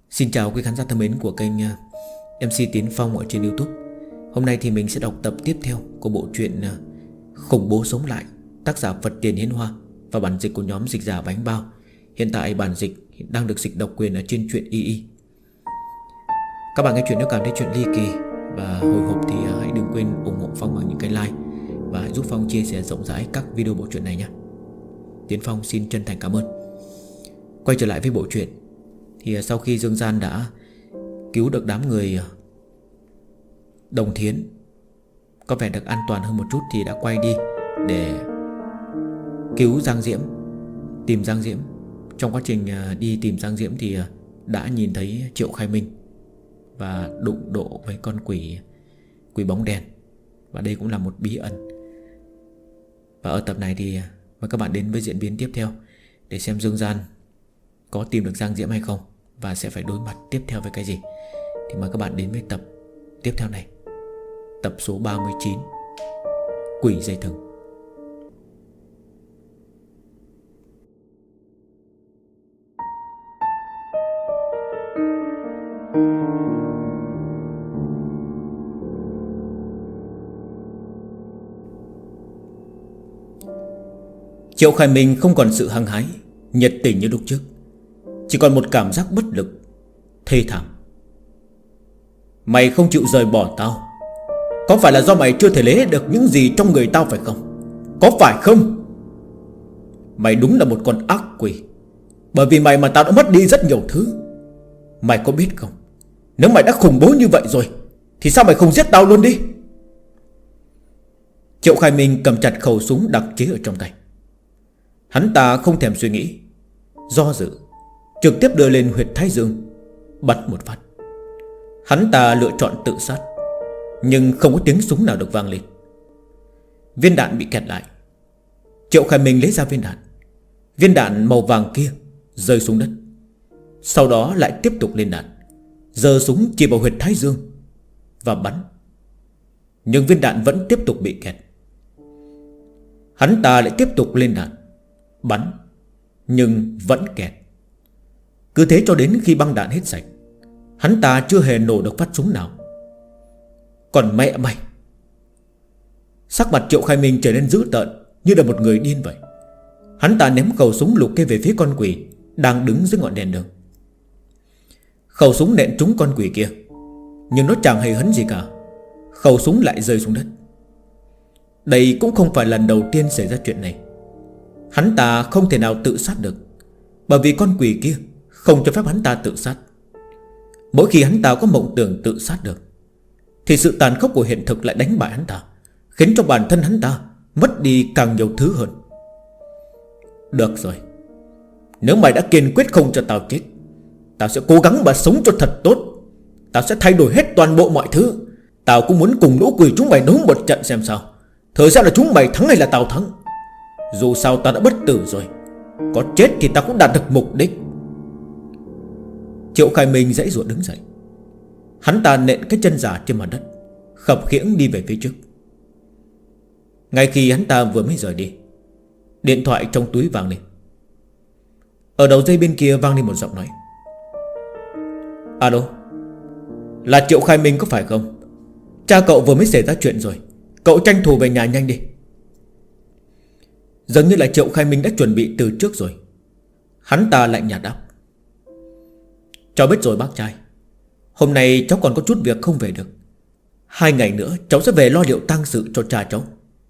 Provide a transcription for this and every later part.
Xin chào quý khán giả thân mến của kênh MC Tiến Phong ở trên YouTube. Hôm nay thì mình sẽ đọc tập tiếp theo của bộ truyện Khủng Bố Sống Lại, tác giả Phật Tiền Hiến Hoa và bản dịch của nhóm dịch giả Bánh Bao. Hiện tại bản dịch đang được dịch độc quyền ở trên truyện YY. Các bạn nghe chuyện nếu cảm thấy chuyện ly kỳ và hồi hộp thì hãy đừng quên ủng hộ Phong bằng những cái like và hãy giúp Phong chia sẻ rộng rãi các video bộ truyện này nhé. Tiến Phong xin chân thành cảm ơn. Quay trở lại với bộ truyện thì sau khi Dương Gian đã cứu được đám người Đồng Thiến, có vẻ được an toàn hơn một chút, thì đã quay đi để cứu Giang Diễm, tìm Giang Diễm. Trong quá trình đi tìm Giang Diễm thì đã nhìn thấy Triệu Khai Minh và đụng độ với con quỷ bóng đèn. Và đây cũng là một bí ẩn. Và ở tập này thì mời các bạn đến với diễn biến tiếp theo để xem Dương Gian có tìm được Giang Diễm hay không, và sẽ phải đối mặt tiếp theo với cái gì. Thì mời các bạn đến với tập tiếp theo này, tập số 39, Quỷ Dây Thừng. Triệu Khai Minh không còn sự hăng hái, nhiệt tình như lúc trước, chỉ còn một cảm giác bất lực, thê thảm. Mày không chịu rời bỏ tao, có phải là do mày chưa thể lấy được những gì trong người tao phải không? Có phải không? Mày đúng là một con ác quỷ. Bởi vì mày mà tao đã mất đi rất nhiều thứ. Mày có biết không, nếu mày đã khủng bố như vậy rồi thì sao mày không giết tao luôn đi? Triệu Khai Minh cầm chặt khẩu súng đặc chế ở trong tay. Hắn ta không thèm suy nghĩ, do dự, trực tiếp đưa lên huyệt thái dương, bắn một phát. Hắn ta lựa chọn tự sát, nhưng không có tiếng súng nào được vang lên. Viên đạn bị kẹt lại. Triệu Khai Minh lấy ra viên đạn. Viên đạn màu vàng kia rơi xuống đất. Sau đó lại tiếp tục lên đạn, giơ súng chỉ vào huyệt thái dương và bắn. Nhưng viên đạn vẫn tiếp tục bị kẹt. Hắn ta lại tiếp tục lên đạn, bắn, nhưng vẫn kẹt. Cứ thế cho đến khi băng đạn hết sạch, hắn ta chưa hề nổ được phát súng nào. Còn mẹ mày! Sắc mặt Triệu Khai Minh trở nên dữ tợn, như là một người điên vậy. Hắn ta ném khẩu súng lục kia về phía con quỷ đang đứng dưới ngọn đèn đường. Khẩu súng nện trúng con quỷ kia, nhưng nó chẳng hề hấn gì cả. Khẩu súng lại rơi xuống đất. Đây cũng không phải lần đầu tiên xảy ra chuyện này. Hắn ta không thể nào tự sát được, bởi vì con quỷ kia không cho phép hắn ta tự sát. Mỗi khi hắn ta có mộng tưởng tự sát được, thì sự tàn khốc của hiện thực lại đánh bại hắn ta, khiến cho bản thân hắn ta mất đi càng nhiều thứ hơn. Được rồi, nếu mày đã kiên quyết không cho tao chết, tao sẽ cố gắng mà sống cho thật tốt. Tao sẽ thay đổi hết toàn bộ mọi thứ. Tao cũng muốn cùng lũ quỷ chúng mày đấu một trận xem sao. Thời gian là chúng mày thắng hay là tao thắng. Dù sao tao đã bất tử rồi, có chết thì tao cũng đạt được mục đích. Triệu Khai Minh giãy giụa đứng dậy. Hắn ta nện cái chân giả trên mặt đất, khập khiễng đi về phía trước. Ngay khi hắn ta vừa mới rời đi, điện thoại trong túi vang lên. Ở đầu dây bên kia vang lên một giọng nói. Alo, là Triệu Khai Minh có phải không? Cha cậu vừa mới xảy ra chuyện rồi, cậu tranh thủ về nhà nhanh đi. Dường như là Triệu Khai Minh đã chuẩn bị từ trước rồi. Hắn ta lạnh nhạt đáp. Cháu biết rồi bác trai. Hôm nay cháu còn có chút việc không về được. 2 ngày nữa cháu sẽ về lo liệu tang sự cho cha cháu.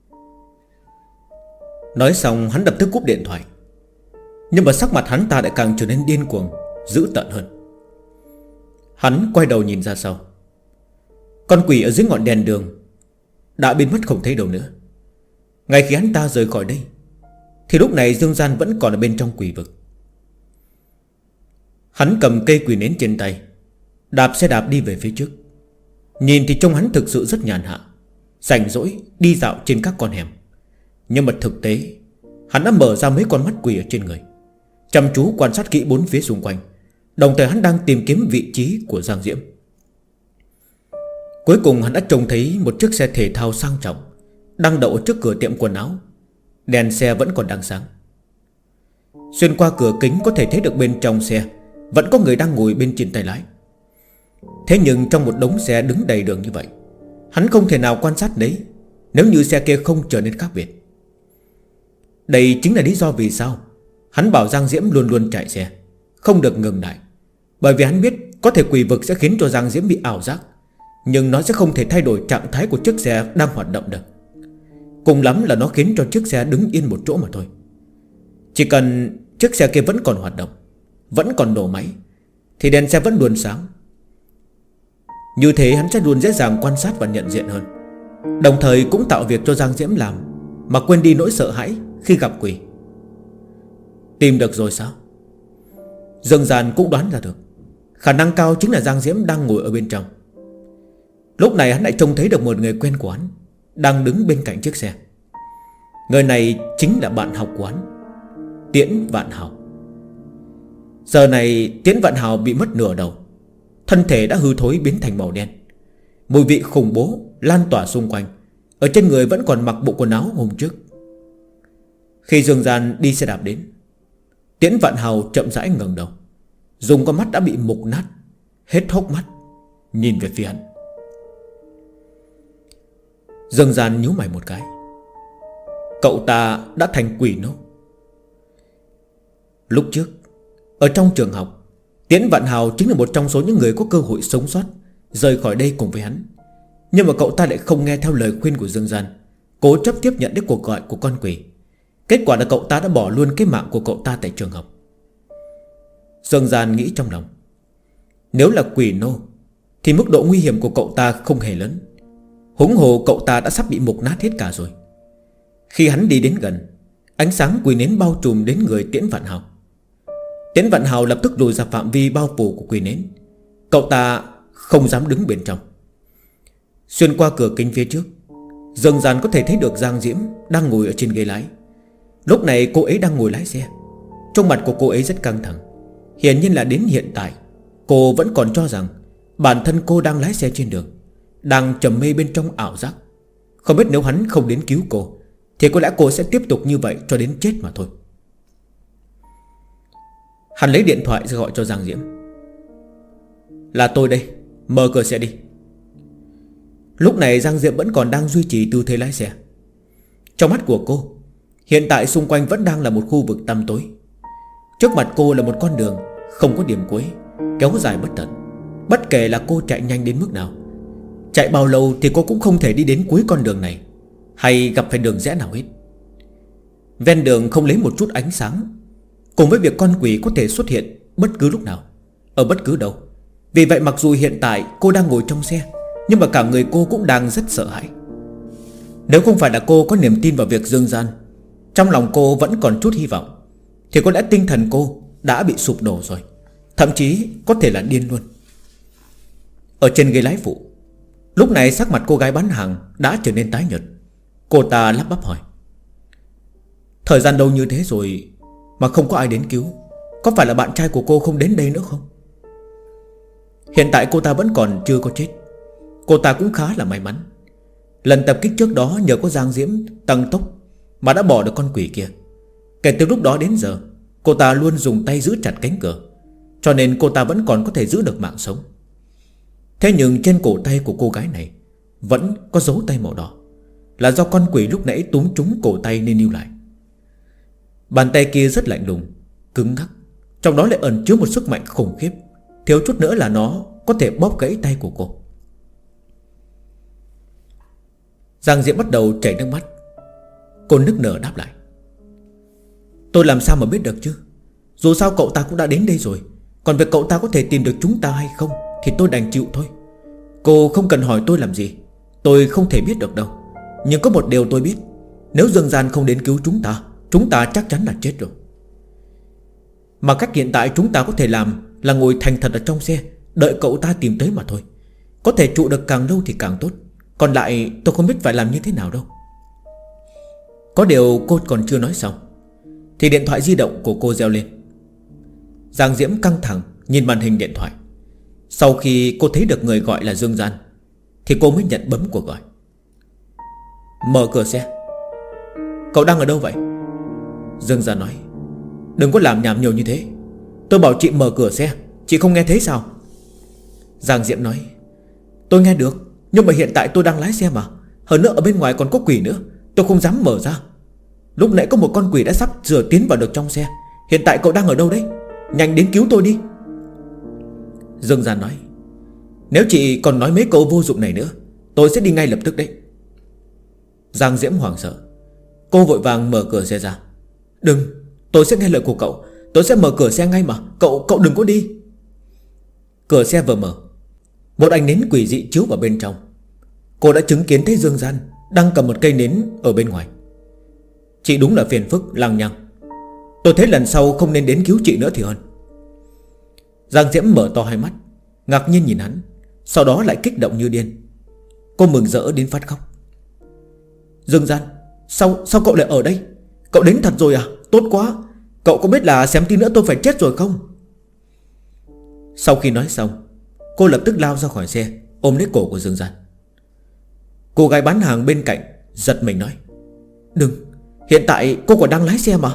Nói xong hắn lập tức cúp điện thoại. Nhưng mà sắc mặt hắn ta lại càng trở nên điên cuồng, dữ tợn hơn. Hắn quay đầu nhìn ra sau. Con quỷ ở dưới ngọn đèn đường đã biến mất không thấy đâu nữa. Ngay khi hắn ta rời khỏi đây, thì lúc này Dương Gian vẫn còn ở bên trong quỷ vực. Hắn cầm cây quỷ nến trên tay, đạp xe đạp đi về phía trước. Nhìn thì trông hắn thực sự rất nhàn hạ, rảnh rỗi đi dạo trên các con hẻm. Nhưng mà thực tế, hắn đã mở ra mấy con mắt quỷ ở trên người, chăm chú quan sát kỹ bốn phía xung quanh. Đồng thời hắn đang tìm kiếm vị trí của Giang Diễm. Cuối cùng hắn đã trông thấy một chiếc xe thể thao sang trọng đang đậu trước cửa tiệm quần áo. Đèn xe vẫn còn đang sáng. Xuyên qua cửa kính có thể thấy được bên trong xe vẫn có người đang ngồi bên trên tay lái. Thế nhưng trong một đống xe đứng đầy đường như vậy, hắn không thể nào quan sát đấy nếu như xe kia không trở nên khác biệt. Đây chính là lý do vì sao hắn bảo Giang Diễm luôn luôn chạy xe, không được ngừng lại. Bởi vì hắn biết có thể quỷ vực sẽ khiến cho Giang Diễm bị ảo giác, nhưng nó sẽ không thể thay đổi trạng thái của chiếc xe đang hoạt động được. Cùng lắm là nó khiến cho chiếc xe đứng yên một chỗ mà thôi. Chỉ cần chiếc xe kia vẫn còn hoạt động, vẫn còn nổ máy, thì đèn xe vẫn luôn sáng. Như thế hắn sẽ luôn dễ dàng quan sát và nhận diện hơn, đồng thời cũng tạo việc cho Giang Diễm làm mà quên đi nỗi sợ hãi khi gặp quỷ. Tìm được rồi sao? Dương Gian cũng đoán ra được, khả năng cao chính là Giang Diễm đang ngồi ở bên trong. Lúc này hắn lại trông thấy được một người quen của hắn đang đứng bên cạnh chiếc xe. Người này chính là bạn học của hắn, Tiễn Vạn Hào. Giờ này Tiễn Vạn Hào bị mất nửa đầu, thân thể đã hư thối biến thành màu đen. Mùi vị khủng bố lan tỏa xung quanh. Ở trên người vẫn còn mặc bộ quần áo hôm trước. Khi Dương Gian đi xe đạp đến, Tiễn Vạn Hào chậm rãi ngẩng đầu, dùng con mắt đã bị mục nát, hết hốc mắt nhìn về phía hắn. Dương Gian nhíu mày một cái. Cậu ta đã thành quỷ nô. Lúc trước ở trong trường học, Tiễn Vạn Hào chính là một trong số những người có cơ hội sống sót rời khỏi đây cùng với hắn. Nhưng mà cậu ta lại không nghe theo lời khuyên của Dương Gian, cố chấp tiếp nhận đến cuộc gọi của con quỷ. Kết quả là cậu ta đã bỏ luôn cái mạng của cậu ta tại trường học. Dương Gian nghĩ trong lòng, nếu là quỷ nô thì mức độ nguy hiểm của cậu ta không hề lớn. Huống hồ cậu ta đã sắp bị mục nát hết cả rồi. Khi hắn đi đến gần, ánh sáng quỷ nến bao trùm đến người Tiễn Vạn Hào. Tiễn Vạn Hào lập tức lùi ra phạm vi bao phủ của quỷ nến. Cậu ta không dám đứng bên trong. Xuyên qua cửa kính phía trước, Dương Gian có thể thấy được Giang Diễm đang ngồi ở trên ghế lái. Lúc này cô ấy đang ngồi lái xe. Trong mặt của cô ấy rất căng thẳng. Hiển nhiên là đến hiện tại cô vẫn còn cho rằng bản thân cô đang lái xe trên đường, đang trầm mê bên trong ảo giác. Không biết nếu hắn không đến cứu cô thì có lẽ cô sẽ tiếp tục như vậy cho đến chết mà thôi. Hắn lấy điện thoại ra gọi cho Giang Diễm. Là tôi đây, mở cửa xe đi. Lúc này Giang Diễm vẫn còn đang duy trì tư thế lái xe. Trong mắt của cô, hiện tại xung quanh vẫn đang là một khu vực tăm tối. Trước mặt cô là một con đường không có điểm cuối, kéo dài bất tận. Bất kể là cô chạy nhanh đến mức nào, chạy bao lâu thì cô cũng không thể đi đến cuối con đường này, hay gặp phải đường rẽ nào hết. Ven đường không lấy một chút ánh sáng, cùng với việc con quỷ có thể xuất hiện bất cứ lúc nào, ở bất cứ đâu. Vì vậy mặc dù hiện tại cô đang ngồi trong xe, nhưng mà cả người cô cũng đang rất sợ hãi. Nếu không phải là cô có niềm tin vào việc Dương Gian, trong lòng cô vẫn còn chút hy vọng, thì có lẽ tinh thần cô đã bị sụp đổ rồi, thậm chí có thể là điên luôn. Ở trên ghế lái phụ, lúc này sắc mặt cô gái bán hàng đã trở nên tái nhợt. Cô ta lắp bắp hỏi, thời gian lâu như thế rồi mà không có ai đến cứu, có phải là bạn trai của cô không đến đây nữa không? Hiện tại cô ta vẫn còn chưa có chết. Cô ta cũng khá là may mắn. Lần tập kích trước đó nhờ có Giang Diễm tăng tốc mà đã bỏ được con quỷ kia. Kể từ lúc đó đến giờ, cô ta luôn dùng tay giữ chặt cánh cửa, cho nên cô ta vẫn còn có thể giữ được mạng sống. Thế nhưng trên cổ tay của cô gái này vẫn có dấu tay màu đỏ, là do con quỷ lúc nãy túm trúng cổ tay nên níu lại. Bàn tay kia rất lạnh lùng, cứng ngắc, trong đó lại ẩn chứa một sức mạnh khủng khiếp, thiếu chút nữa là nó có thể bóp gãy tay của cô. Giang Diễm bắt đầu chảy nước mắt. Cô nức nở đáp lại, tôi làm sao mà biết được chứ, dù sao cậu ta cũng đã đến đây rồi. Còn việc cậu ta có thể tìm được chúng ta hay không thì tôi đành chịu thôi. Cô không cần hỏi tôi làm gì, tôi không thể biết được đâu. Nhưng có một điều tôi biết, nếu Dương Gian không đến cứu chúng ta chắc chắn là chết rồi. Mà cách hiện tại chúng ta có thể làm là ngồi thành thật ở trong xe, đợi cậu ta tìm tới mà thôi. Có thể trụ được càng lâu thì càng tốt. Còn lại tôi không biết phải làm như thế nào đâu. Có điều cô còn chưa nói xong thì điện thoại di động của cô reo lên. Giang Diễm căng thẳng nhìn màn hình điện thoại. Sau khi cô thấy được người gọi là Dương Gian thì cô mới nhận bấm cuộc gọi. Mở cửa xe. Cậu đang ở đâu vậy? Dương Gian nói, đừng có làm nhảm nhiều như thế. Tôi bảo chị mở cửa xe, chị không nghe thấy sao? Giang Diễm nói: Tôi nghe được, nhưng mà hiện tại tôi đang lái xe mà. Hơn nữa ở bên ngoài còn có quỷ nữa, tôi không dám mở ra. Lúc nãy có một con quỷ đã sắp sửa tiến vào được trong xe. Hiện tại cậu đang ở đâu đấy? Nhanh đến cứu tôi đi. Dương Gian nói: Nếu chị còn nói mấy câu vô dụng này nữa, tôi sẽ đi ngay lập tức đấy. Giang Diễm hoảng sợ. Cô vội vàng mở cửa xe ra. Đừng, tôi sẽ nghe lời của cậu. Tôi sẽ mở cửa xe ngay mà. Cậu đừng có đi. Cửa xe vừa mở, một ánh nến quỷ dị chiếu vào bên trong. Cô đã chứng kiến thấy Dương Gian đang cầm một cây nến ở bên ngoài. Chị đúng là phiền phức lằng nhằng. Tôi thấy lần sau không nên đến cứu chị nữa thì hơn. Giang Diễm mở to hai mắt, ngạc nhiên nhìn hắn, sau đó lại kích động như điên. Cô mừng rỡ đến phát khóc. Dương Gian, sao cậu lại ở đây? Cậu đến thật rồi à? Tốt quá. Cậu có biết là xém tí nữa tôi phải chết rồi không? Sau khi nói xong, cô lập tức lao ra khỏi xe, ôm lấy cổ của Dương Gian. Cô gái bán hàng bên cạnh giật mình nói: Đừng, hiện tại cô còn đang lái xe mà.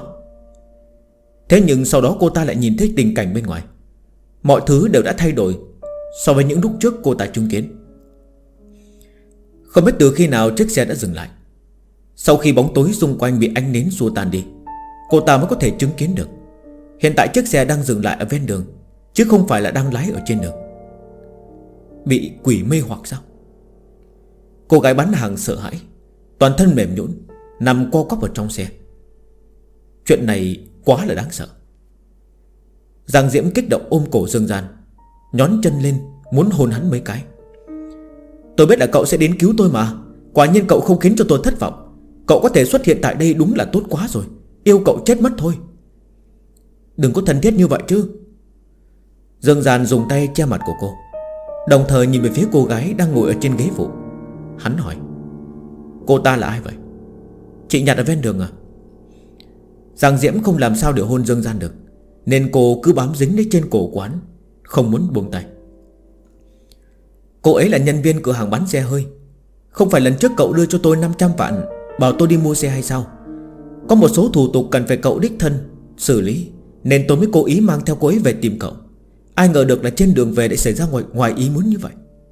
Thế nhưng sau đó cô ta lại nhìn thấy tình cảnh bên ngoài. Mọi thứ đều đã thay đổi so với những lúc trước cô ta chứng kiến. Không biết từ khi nào chiếc xe đã dừng lại. Sau khi bóng tối xung quanh bị ánh nến xua tan đi, cô ta mới có thể chứng kiến được hiện tại chiếc xe đang dừng lại ở ven đường, chứ không phải là đang lái ở trên đường. Bị quỷ mê hoặc sao? Cô gái bán hàng sợ hãi, toàn thân mềm nhũn, nằm co quắp ở trong xe. Chuyện này quá là đáng sợ. Giang Diễm kích động ôm cổ Dương Gian, nhón chân lên muốn hôn hắn mấy cái. Tôi biết là cậu sẽ đến cứu tôi mà. Quả nhiên cậu không khiến cho tôi thất vọng. Cậu có thể xuất hiện tại đây đúng là tốt quá rồi. Yêu cậu chết mất thôi. Đừng có thân thiết như vậy chứ. Dương Gian dùng tay che mặt của cô, đồng thời nhìn về phía cô gái đang ngồi ở trên ghế phụ. Hắn hỏi: Cô ta là ai vậy? Chị nhặt ở ven đường à? Giang Diễm không làm sao để hôn Dương Gian được, nên cô cứ bám dính lấy trên cổ quán, không muốn buông tay. Cô ấy là nhân viên cửa hàng bán xe hơi. Không phải lần trước cậu đưa cho tôi 500 vạn bảo tôi đi mua xe hay sao? Có một số thủ tục cần phải cậu đích thân xử lý, nên tôi mới cố ý mang theo cô ấy về tìm cậu. Ai ngờ được là trên đường về lại xảy ra ngoài ý muốn như vậy.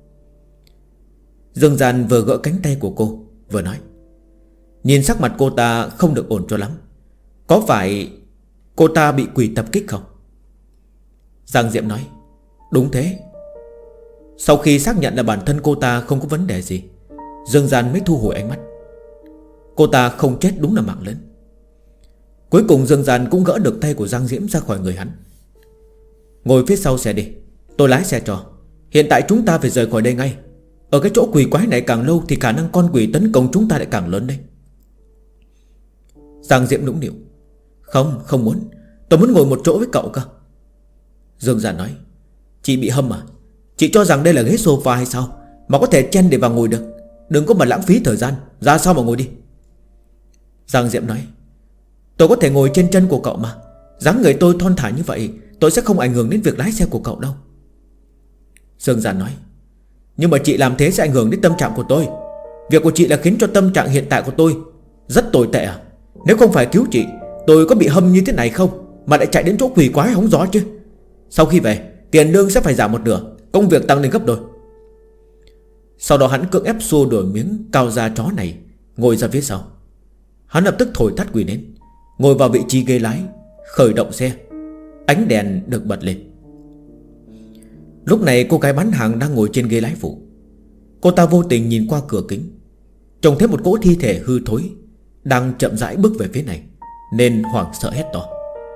Dương Gian vừa gỡ cánh tay của cô vừa nói: Nhìn sắc mặt cô ta không được ổn cho lắm. Có phải cô ta bị quỷ tập kích không? Giang Diệm nói: Đúng thế. Sau khi xác nhận là bản thân cô ta không có vấn đề gì, Dương Gian mới thu hồi ánh mắt. Cô ta không chết đúng là mạng lớn. Cuối cùng Dương Gian cũng gỡ được tay của Giang Diễm ra khỏi người hắn. Ngồi phía sau xe đi, tôi lái xe cho. Hiện tại chúng ta phải rời khỏi đây ngay. Ở cái chỗ quỷ quái này càng lâu thì khả năng con quỷ tấn công chúng ta lại càng lớn đấy. Giang Diễm nũng nịu: Không muốn. Tôi muốn ngồi một chỗ với cậu cơ. Dương Gian nói: Chị bị hâm à? Chị cho rằng đây là ghế sofa hay sao mà có thể chen để vào ngồi được? Đừng có mà lãng phí thời gian, ra sau mà ngồi đi. Giang Diễm nói: Tôi có thể ngồi trên chân của cậu mà. Dáng người tôi thon thả như vậy, tôi sẽ không ảnh hưởng đến việc lái xe của cậu đâu. Dương Gian nói: Nhưng mà chị làm thế sẽ ảnh hưởng đến tâm trạng của tôi. Việc của chị là khiến cho tâm trạng hiện tại của tôi rất tồi tệ à? Nếu không phải cứu chị, tôi có bị hâm như thế này không mà lại chạy đến chỗ quỷ quái hóng gió chứ? Sau khi về, tiền lương sẽ phải giảm một nửa, công việc tăng lên gấp đôi. Sau đó hắn cưỡng ép xua đuổi miếng cao da chó này, ngồi ra phía sau. Hắn lập tức thổi tắt quỷ nến, ngồi vào vị trí ghế lái, khởi động xe. Ánh đèn được bật lên. Lúc này cô gái bán hàng đang ngồi trên ghế lái phụ. Cô ta vô tình nhìn qua cửa kính, trông thấy một cỗ thi thể hư thối đang chậm rãi bước về phía này, nên hoảng sợ hét to: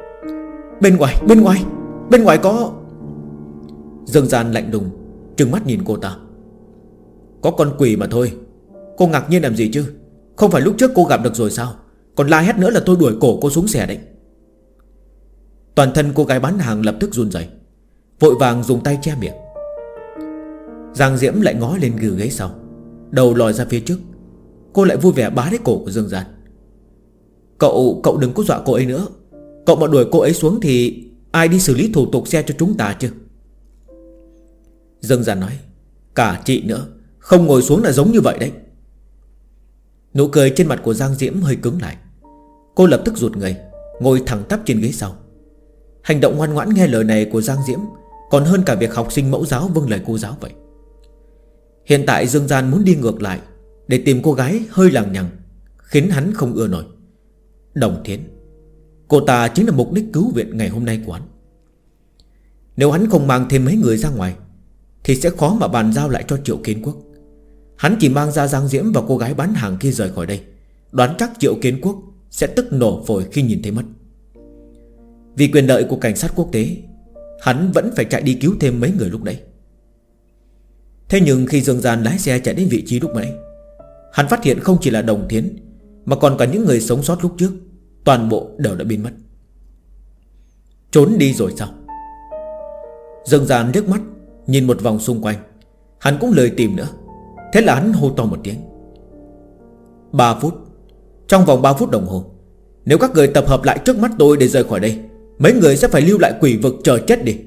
Bên ngoài có... Dương Gian lạnh lùng trừng mắt nhìn cô ta: Có con quỷ mà thôi. Cô ngạc nhiên làm gì chứ? Không phải lúc trước cô gặp được rồi sao? Còn la hét nữa là tôi đuổi cổ cô xuống xe đấy. Toàn thân cô gái bán hàng lập tức run rẩy, vội vàng dùng tay che miệng. Giang Diễm lại ngó lên ghế sau, đầu lòi ra phía trước. Cô lại vui vẻ bá lấy cổ của Dương Gian: Cậu đừng có dọa cô ấy nữa. Cậu mà đuổi cô ấy xuống thì ai đi xử lý thủ tục xe cho chúng ta chứ? Dương Gian nói: Cả chị nữa, không ngồi xuống là giống như vậy đấy. Nụ cười trên mặt của Giang Diễm hơi cứng lại. Cô lập tức rụt người, ngồi thẳng tắp trên ghế sau. Hành động ngoan ngoãn nghe lời này của Giang Diễm còn hơn cả việc học sinh mẫu giáo vâng lời cô giáo vậy. Hiện tại Dương Gian muốn đi ngược lại để tìm cô gái hơi lằng nhằng, khiến hắn không ưa nổi. Đồng Thiến, cô ta chính là mục đích cứu viện ngày hôm nay của hắn. Nếu hắn không mang thêm mấy người ra ngoài thì sẽ khó mà bàn giao lại cho Triệu Kiến Quốc. Hắn chỉ mang ra Giang Diễm và cô gái bán hàng kia rời khỏi đây, đoán chắc Triệu Kiến Quốc sẽ tức nổ phổi khi nhìn thấy mất. Vì quyền lợi của cảnh sát quốc tế, hắn vẫn phải chạy đi cứu thêm mấy người lúc nãy. Thế nhưng khi Dương Gian lái xe chạy đến vị trí lúc nãy, hắn phát hiện không chỉ là Đồng Thiến mà còn cả những người sống sót lúc trước, toàn bộ đều đã biến mất. Trốn đi rồi sao? Dương Gian liếc mắt nhìn một vòng xung quanh, hắn cũng lười tìm nữa. Thế là hắn hô to một tiếng: 3 phút. Trong vòng 3 phút đồng hồ, nếu các người tập hợp lại trước mắt tôi để rời khỏi đây, mấy người sẽ phải lưu lại quỷ vực chờ chết đi.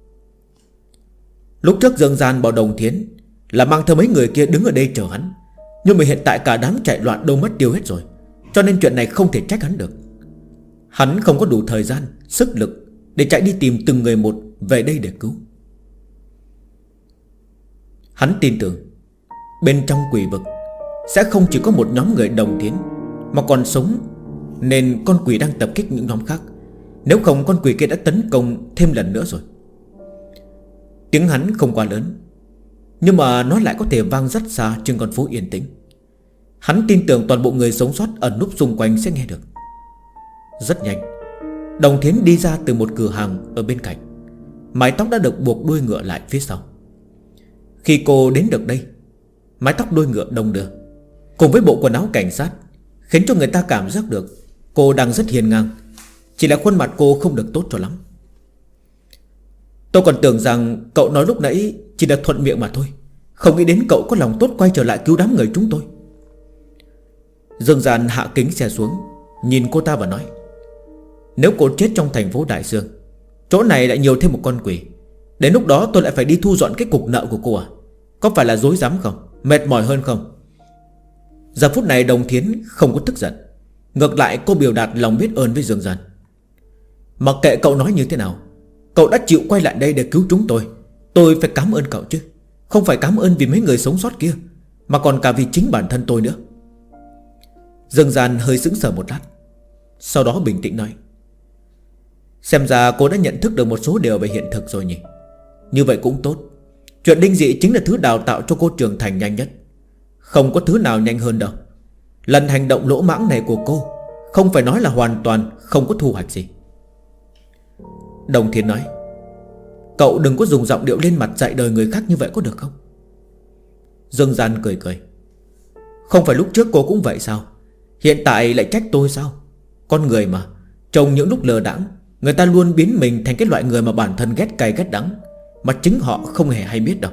Lúc trước Dương Gian bảo Đồng Thiến là mang theo mấy người kia đứng ở đây chờ hắn, nhưng mà hiện tại cả đám chạy loạn đâu mất tiêu hết rồi, cho nên chuyện này không thể trách hắn được. Hắn không có đủ thời gian, sức lực để chạy đi tìm từng người một về đây để cứu. Hắn tin tưởng bên trong quỷ vực sẽ không chỉ có một nhóm người Đồng Thiến mà còn sống, nên con quỷ đang tập kích những nhóm khác. Nếu không con quỷ kia đã tấn công thêm lần nữa rồi. Tiếng hắn không quá lớn, nhưng mà nó lại có thể vang rất xa trên con phố yên tĩnh. Hắn tin tưởng toàn bộ người sống sót ẩn núp xung quanh sẽ nghe được. Rất nhanh, Đồng Thiến đi ra từ một cửa hàng ở bên cạnh. Mái tóc đã được buộc đuôi ngựa lại phía sau. Khi cô đến được đây, mái tóc đuôi ngựa đồng đưa cùng với bộ quần áo cảnh sát khiến cho người ta cảm giác được cô đang rất hiền ngang. Chỉ là khuôn mặt cô không được tốt cho lắm. Tôi còn tưởng rằng cậu nói lúc nãy chỉ là thuận miệng mà thôi, không nghĩ đến cậu có lòng tốt quay trở lại cứu đám người chúng tôi. Dương Gian hạ kính xe xuống, nhìn cô ta và nói: Nếu cô chết trong thành phố Đại Dương, chỗ này lại nhiều thêm một con quỷ, đến lúc đó tôi lại phải đi thu dọn cái cục nợ của cô à? Có phải là dối rắm không? Mệt mỏi hơn không? Giờ phút này Đồng Thiến không có tức giận, ngược lại cô biểu đạt lòng biết ơn với Dương Gian. Mặc kệ cậu nói như thế nào, cậu đã chịu quay lại đây để cứu chúng tôi phải cảm ơn cậu chứ. Không phải cảm ơn vì mấy người sống sót kia, mà còn cả vì chính bản thân tôi nữa. Dương Gian hơi sững sờ một lát, sau đó bình tĩnh nói: Xem ra cô đã nhận thức được một số điều về hiện thực rồi nhỉ. Như vậy cũng tốt. Chuyện linh dị chính là thứ đào tạo cho cô trưởng thành nhanh nhất. Không có thứ nào nhanh hơn đâu. Lần hành động lỗ mãng này của cô không phải nói là hoàn toàn không có thu hoạch gì. Đồng Thiên nói: Cậu đừng có dùng giọng điệu lên mặt dạy đời người khác như vậy có được không? Dương Gian cười cười: Không phải lúc trước cô cũng vậy sao? Hiện tại lại trách tôi sao? Con người mà, trong những lúc lờ đãng, người ta luôn biến mình thành cái loại người mà bản thân ghét cay ghét đắng, mà chính họ không hề hay biết đâu.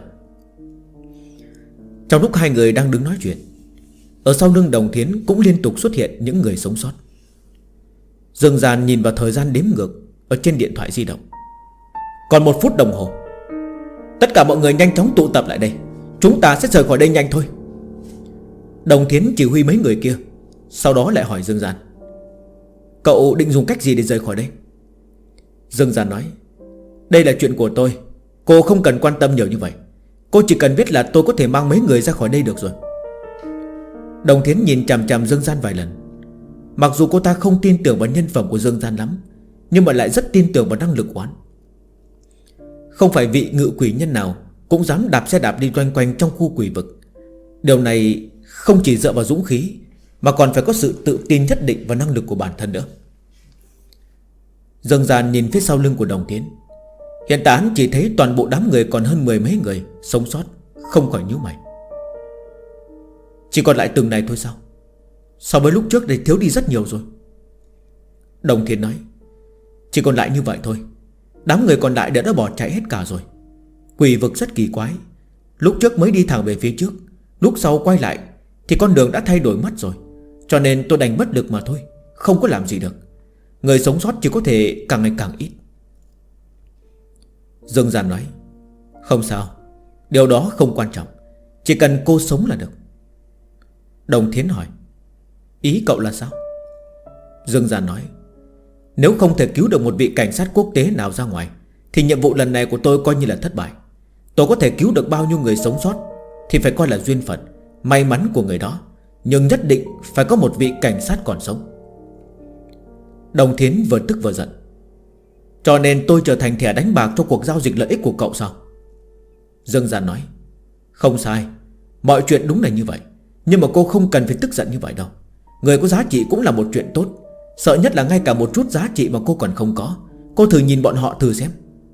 Trong lúc hai người đang đứng nói chuyện, ở sau lưng Đồng Thiến cũng liên tục xuất hiện những người sống sót. Dương Gian nhìn vào thời gian đếm ngược ở trên điện thoại di động. Còn 1 phút đồng hồ. Tất cả mọi người nhanh chóng tụ tập lại đây, chúng ta sẽ rời khỏi đây nhanh thôi. Đồng Thiến chỉ huy mấy người kia, sau đó lại hỏi Dương Gian: Cậu định dùng cách gì để rời khỏi đây? Dương Gian nói: Đây là chuyện của tôi, cô không cần quan tâm nhiều như vậy. Cô chỉ cần biết là tôi có thể mang mấy người ra khỏi đây được rồi. Đồng Thiến nhìn chằm chằm Dương Gian vài lần. Mặc dù cô ta không tin tưởng vào nhân phẩm của Dương Gian lắm, nhưng mà lại rất tin tưởng vào năng lực của hắn. Không phải vị ngự quỷ nhân nào cũng dám đạp xe đạp đi loanh quanh trong khu quỷ vực. Điều này không chỉ dựa vào dũng khí, mà còn phải có sự tự tin nhất định vào năng lực của bản thân nữa. Dương Gian nhìn phía sau lưng của Đồng Thiến. Hiện tại hắn chỉ thấy toàn bộ đám người còn hơn 10 mấy người sống sót, không khỏi nhíu mày. Chỉ còn lại từng này thôi sao? So với lúc trước thì thiếu đi rất nhiều rồi. Đồng Thiên nói: Chỉ còn lại như vậy thôi. Đám người còn lại đã bỏ chạy hết cả rồi. Quỷ vực rất kỳ quái. Lúc trước mới đi thẳng về phía trước, lúc sau quay lại thì con đường đã thay đổi mất rồi. Cho nên tôi đành bất lực mà thôi, không có làm gì được. Người sống sót chỉ có thể càng ngày càng ít. Dương Gian nói: Không sao, điều đó không quan trọng, chỉ cần cô sống là được. Đồng Thiến hỏi: Ý cậu là sao? Dương Gian nói: Nếu không thể cứu được một vị cảnh sát quốc tế nào ra ngoài thì nhiệm vụ lần này của tôi coi như là thất bại. Tôi có thể cứu được bao nhiêu người sống sót thì phải coi là duyên phận, may mắn của người đó. Nhưng nhất định phải có một vị cảnh sát còn sống. Đồng Thiến vừa tức vừa giận. Cho nên tôi trở thành thẻ đánh bạc cho cuộc giao dịch lợi ích của cậu sao? Dương Gian nói. Không sai, mọi chuyện đúng là như vậy. Nhưng mà cô không cần phải tức giận như vậy đâu. Người có giá trị cũng là một chuyện tốt. Sợ nhất là ngay cả một chút giá trị mà cô còn không có. Cô thử nhìn bọn họ thử xem.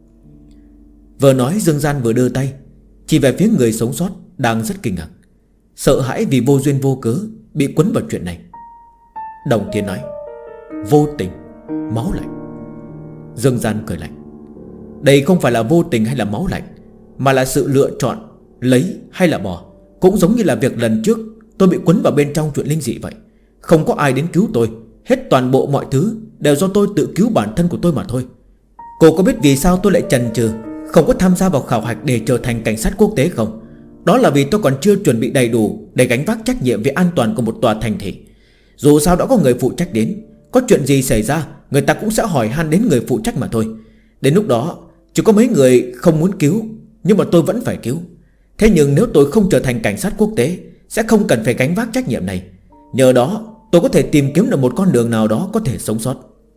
Vừa nói Dương Gian vừa đưa tay chỉ về phía người sống sót đang rất kinh ngạc, sợ hãi vì vô duyên vô cớ bị quấn vào chuyện này. Đồng Thiên nói. Vô tình, máu lạnh. Dương Gian cười lạnh. Đây không phải là vô tình hay là máu lạnh, mà là sự lựa chọn lấy hay là bỏ. Cũng giống như là việc lần trước tôi bị quấn vào bên trong chuyện linh dị vậy. Không có ai đến cứu tôi. Hết toàn bộ mọi thứ đều do tôi tự cứu bản thân của tôi mà thôi. Cô có biết vì sao tôi lại chần chừ không có tham gia vào khảo hạch để trở thành cảnh sát quốc tế không? Đó là vì tôi còn chưa chuẩn bị đầy đủ để gánh vác trách nhiệm về an toàn của một tòa thành thị. Dù sao đã có người phụ trách đến, có chuyện gì xảy ra người ta cũng sẽ hỏi han đến người phụ trách mà thôi. Đến lúc đó chỉ có mấy người không muốn cứu, nhưng mà tôi vẫn phải cứu. Thế nhưng nếu tôi không trở thành cảnh sát quốc tế, sẽ không cần phải gánh vác trách nhiệm này. Nhờ đó tôi có thể tìm kiếm được một con đường nào đó có thể sống sót.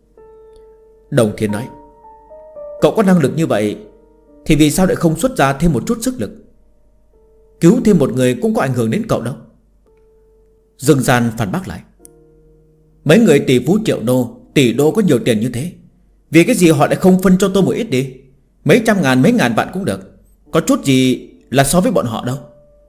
Đồng Thiên nói. Cậu có năng lực như vậy thì vì sao lại không xuất ra thêm một chút sức lực? Cứu thêm một người cũng có ảnh hưởng đến cậu đâu. Dương Gian phản bác lại. Mấy người tỷ phú triệu đô, tỷ đô có nhiều tiền như thế, vì cái gì họ lại không phân cho tôi một ít đi? Mấy trăm ngàn, mấy ngàn vạn cũng được. Có chút gì là so với bọn họ đâu.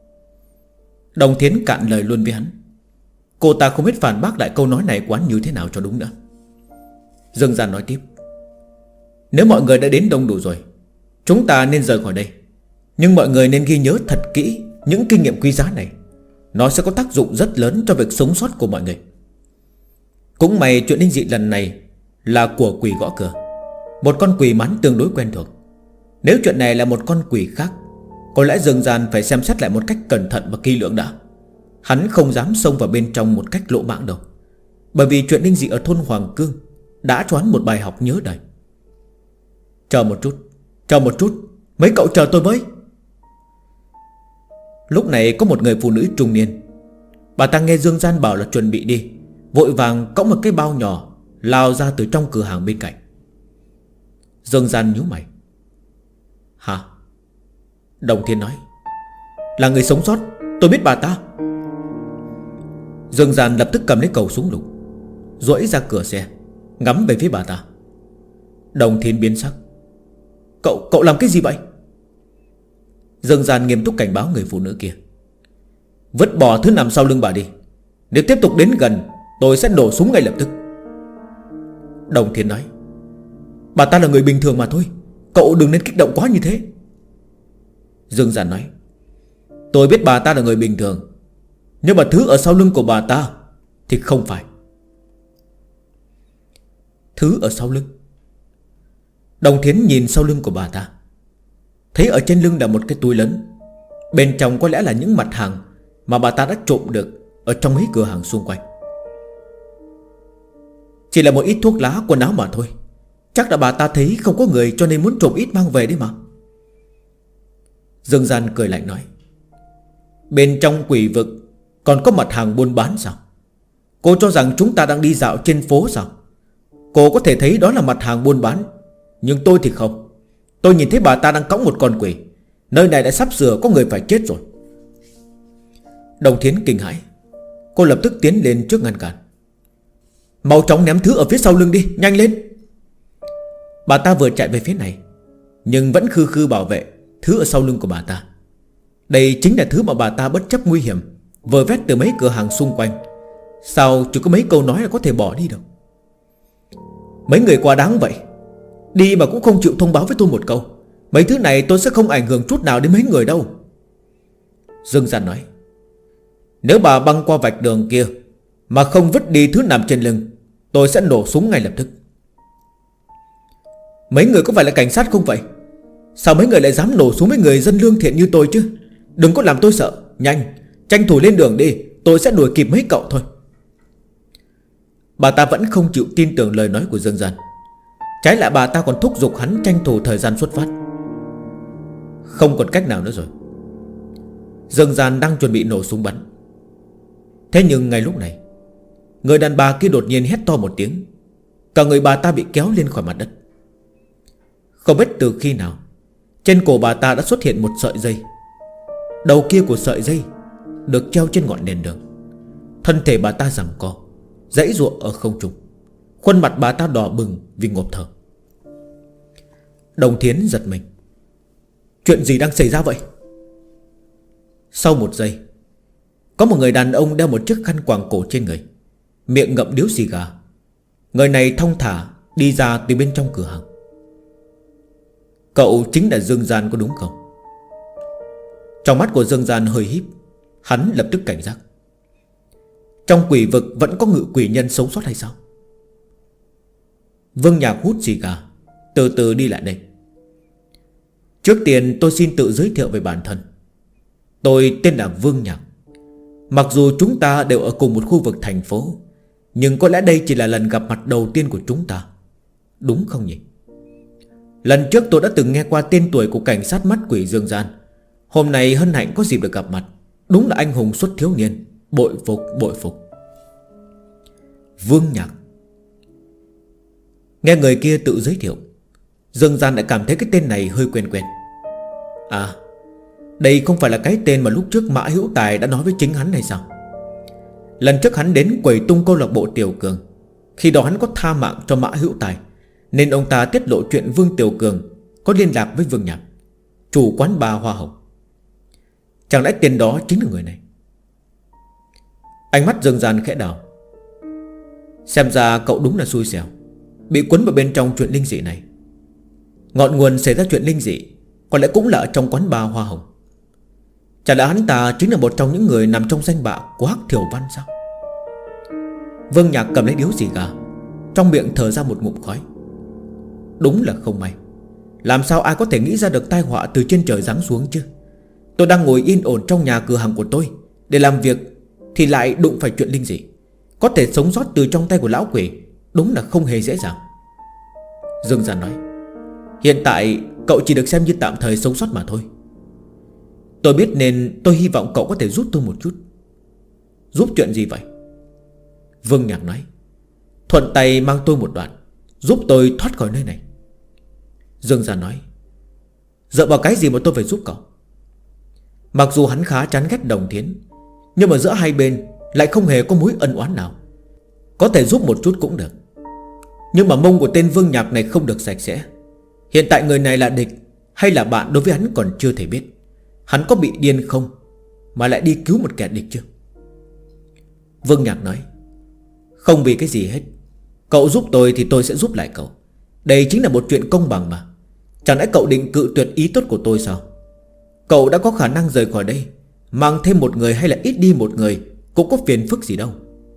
Đồng Thiến cạn lời luôn với hắn. Cô ta không biết phản bác lại câu nói này của hắn như thế nào cho đúng nữa. Dương Gian nói tiếp. Nếu mọi người đã đến đông đủ rồi, chúng ta nên rời khỏi đây. Nhưng mọi người nên ghi nhớ thật kỹ những kinh nghiệm quý giá này. Nó sẽ có tác dụng rất lớn cho việc sống sót của mọi người. Cũng may chuyện linh dị lần này là của quỷ gõ cửa, một con quỷ mán tương đối quen thuộc. Nếu chuyện này là một con quỷ khác, có lẽ Dương Gian phải xem xét lại một cách cẩn thận và kỹ lưỡng đã. Hắn không dám xông vào bên trong một cách lộ mạng đâu, bởi vì chuyện linh dị ở thôn Hoàng Cương đã cho hắn một bài học nhớ đời. Chờ một chút, chờ một chút, mấy cậu chờ tôi với. Lúc này có một người phụ nữ trung niên. Bà ta nghe Dương Gian bảo là chuẩn bị đi, vội vàng cõng một cái bao nhỏ lao ra từ trong cửa hàng bên cạnh. Dương Gian nhíu mày. Hả? Đồng Thiên nói. Là người sống sót, tôi biết bà ta. Dương Gian lập tức cầm lấy cầu súng lục, duỗi ra cửa xe, ngắm về phía bà ta. Đồng Thiên biến sắc. Cậu làm cái gì vậy? Dương Gian nghiêm túc cảnh báo người phụ nữ kia. Vứt bỏ thứ nằm sau lưng bà đi. Nếu tiếp tục đến gần, tôi sẽ nổ súng ngay lập tức. Đồng Thiên nói. Bà ta là người bình thường mà thôi, cậu đừng nên kích động quá như thế. Dương Gian nói. Tôi biết bà ta là người bình thường, nhưng mà thứ ở sau lưng của bà ta thì không phải. Thứ ở sau lưng? Đồng Thiến nhìn sau lưng của bà ta, thấy ở trên lưng là một cái túi lớn. Bên trong có lẽ là những mặt hàng mà bà ta đã trộm được ở trong mấy cửa hàng xung quanh. Chỉ là một ít thuốc lá, quần áo mà thôi. Chắc là bà ta thấy không có người cho nên muốn trộm ít mang về đấy mà. Dương Gian cười lạnh nói. Bên trong quỷ vực còn có mặt hàng buôn bán sao? Cô cho rằng chúng ta đang đi dạo trên phố sao? Cô có thể thấy đó là mặt hàng buôn bán, nhưng tôi thì không. Tôi nhìn thấy bà ta đang cõng một con quỷ. Nơi này đã sắp sửa có người phải chết rồi. Đồng Thiến kinh hãi. Cô lập tức tiến lên trước ngăn cản. Mau chóng ném thứ ở phía sau lưng đi, nhanh lên. Bà ta vừa chạy về phía này, nhưng vẫn khư khư bảo vệ thứ ở sau lưng của bà ta. Đây chính là thứ mà bà ta bất chấp nguy hiểm vơ vét từ mấy cửa hàng xung quanh. Sao chỉ có mấy câu nói là có thể bỏ đi đâu? Mấy người quá đáng vậy, đi mà cũng không chịu thông báo với tôi một câu. Mấy thứ này tôi sẽ không ảnh hưởng chút nào đến mấy người đâu. Dương Gian nói. Nếu bà băng qua vạch đường kia mà không vứt đi thứ nằm trên lưng, tôi sẽ nổ súng ngay lập tức. Mấy người có phải là cảnh sát không vậy? Sao mấy người lại dám nổ súng với người dân lương thiện như tôi chứ? Đừng có làm tôi sợ. Nhanh, tranh thủ lên đường đi, tôi sẽ đuổi kịp mấy cậu thôi. Bà ta vẫn không chịu tin tưởng lời nói của Dương Gian. Trái lại bà ta còn thúc giục hắn tranh thủ thời gian xuất phát. Không còn cách nào nữa rồi. Dương Gian đang chuẩn bị nổ súng bắn. Thế nhưng ngay lúc này, người đàn bà kia đột nhiên hét to một tiếng. Cả người bà ta bị kéo lên khỏi mặt đất. Không biết từ khi nào, trên cổ bà ta đã xuất hiện một sợi dây. Đầu kia của sợi dây được treo trên ngọn đèn đường. Thân thể bà ta giằng co, giãy giụa ở không trung. Khuôn mặt bà ta đỏ bừng vì ngộp thở. Đồng Thiến giật mình. Chuyện gì đang xảy ra vậy? Sau một giây, có một người đàn ông đeo một chiếc khăn quàng cổ trên người, miệng ngậm điếu xì gà. Người này thong thả đi ra từ bên trong cửa hàng. Cậu chính là Dương Gian có đúng không? Trong mắt của Dương Gian hơi híp. Hắn lập tức cảnh giác. Trong quỷ vực vẫn có ngự quỷ nhân sống sót hay sao? Vương Nhạc hút xì gà, từ từ đi lại đây. Trước tiên tôi xin tự giới thiệu về bản thân. Tôi tên là Vương Nhạc. Mặc dù chúng ta đều ở cùng một khu vực thành phố, nhưng có lẽ đây chỉ là lần gặp mặt đầu tiên của chúng ta, đúng không nhỉ? Lần trước tôi đã từng nghe qua tên tuổi của cảnh sát mắt quỷ Dương Gian. Hôm nay hân hạnh có dịp được gặp mặt. Đúng là anh hùng xuất thiếu niên. Bội phục, bội phục. Vương Nhạc. Nghe người kia tự giới thiệu, Dương Gian lại cảm thấy cái tên này hơi quen quen. À, đây không phải là cái tên mà lúc trước Mã Hữu Tài đã nói với chính hắn hay sao? Lần trước hắn đến quầy tung câu lạc bộ Tiểu Cường, khi đó hắn có tha mạng cho Mã Hữu Tài, nên ông ta tiết lộ chuyện Vương Tiểu Cường có liên lạc với Vương Nhạc, chủ quán bar Hoa Hồng. Chẳng lẽ tên đó chính là người này? Ánh mắt Dương Gian khẽ đảo. Xem ra cậu đúng là xui xẻo, bị cuốn vào bên trong chuyện linh dị này. Ngọn nguồn xảy ra chuyện linh dị có lẽ cũng là ở trong quán bar Hoa Hồng. Chả lẽ hắn ta chính là một trong những người nằm trong danh bạ của Hắc Thiểu Văn sao? Vương Nhạc cầm lấy điếu xì gà, trong miệng thở ra một ngụm khói. Đúng là không may. Làm sao ai có thể nghĩ ra được tai họa từ trên trời giáng xuống chứ? Tôi đang ngồi yên ổn trong nhà cửa hàng của tôi để làm việc, thì lại đụng phải chuyện linh dị. Có thể sống sót từ trong tay của lão quỷ, đúng là không hề dễ dàng. Dương Gian nói, hiện tại cậu chỉ được xem như tạm thời sống sót mà thôi. Tôi biết nên tôi hy vọng cậu có thể giúp tôi một chút. Giúp chuyện gì vậy? Vương Nhạc nói, thuận tay mang tôi một đoạn, giúp tôi thoát khỏi nơi này. Dương Gian nói, dựa vào cái gì mà tôi phải giúp cậu? Mặc dù hắn khá chán ghét Đồng Thiến, nhưng mà giữa hai bên lại không hề có mối ân oán nào. Có thể giúp một chút cũng được. Nhưng mà mông của tên Vương Nhạc này không được sạch sẽ. Hiện tại người này là địch hay là bạn đối với hắn còn chưa thể biết. Hắn có bị điên không mà lại đi cứu một kẻ địch chứ? Vương Nhạc nói, không vì cái gì hết. Cậu giúp tôi thì tôi sẽ giúp lại cậu. Đây chính là một chuyện công bằng mà. Chẳng lẽ cậu định cự tuyệt ý tốt của tôi sao? Cậu đã có khả năng rời khỏi đây, mang thêm một người hay là ít đi một người cũng có phiền phức gì đâu.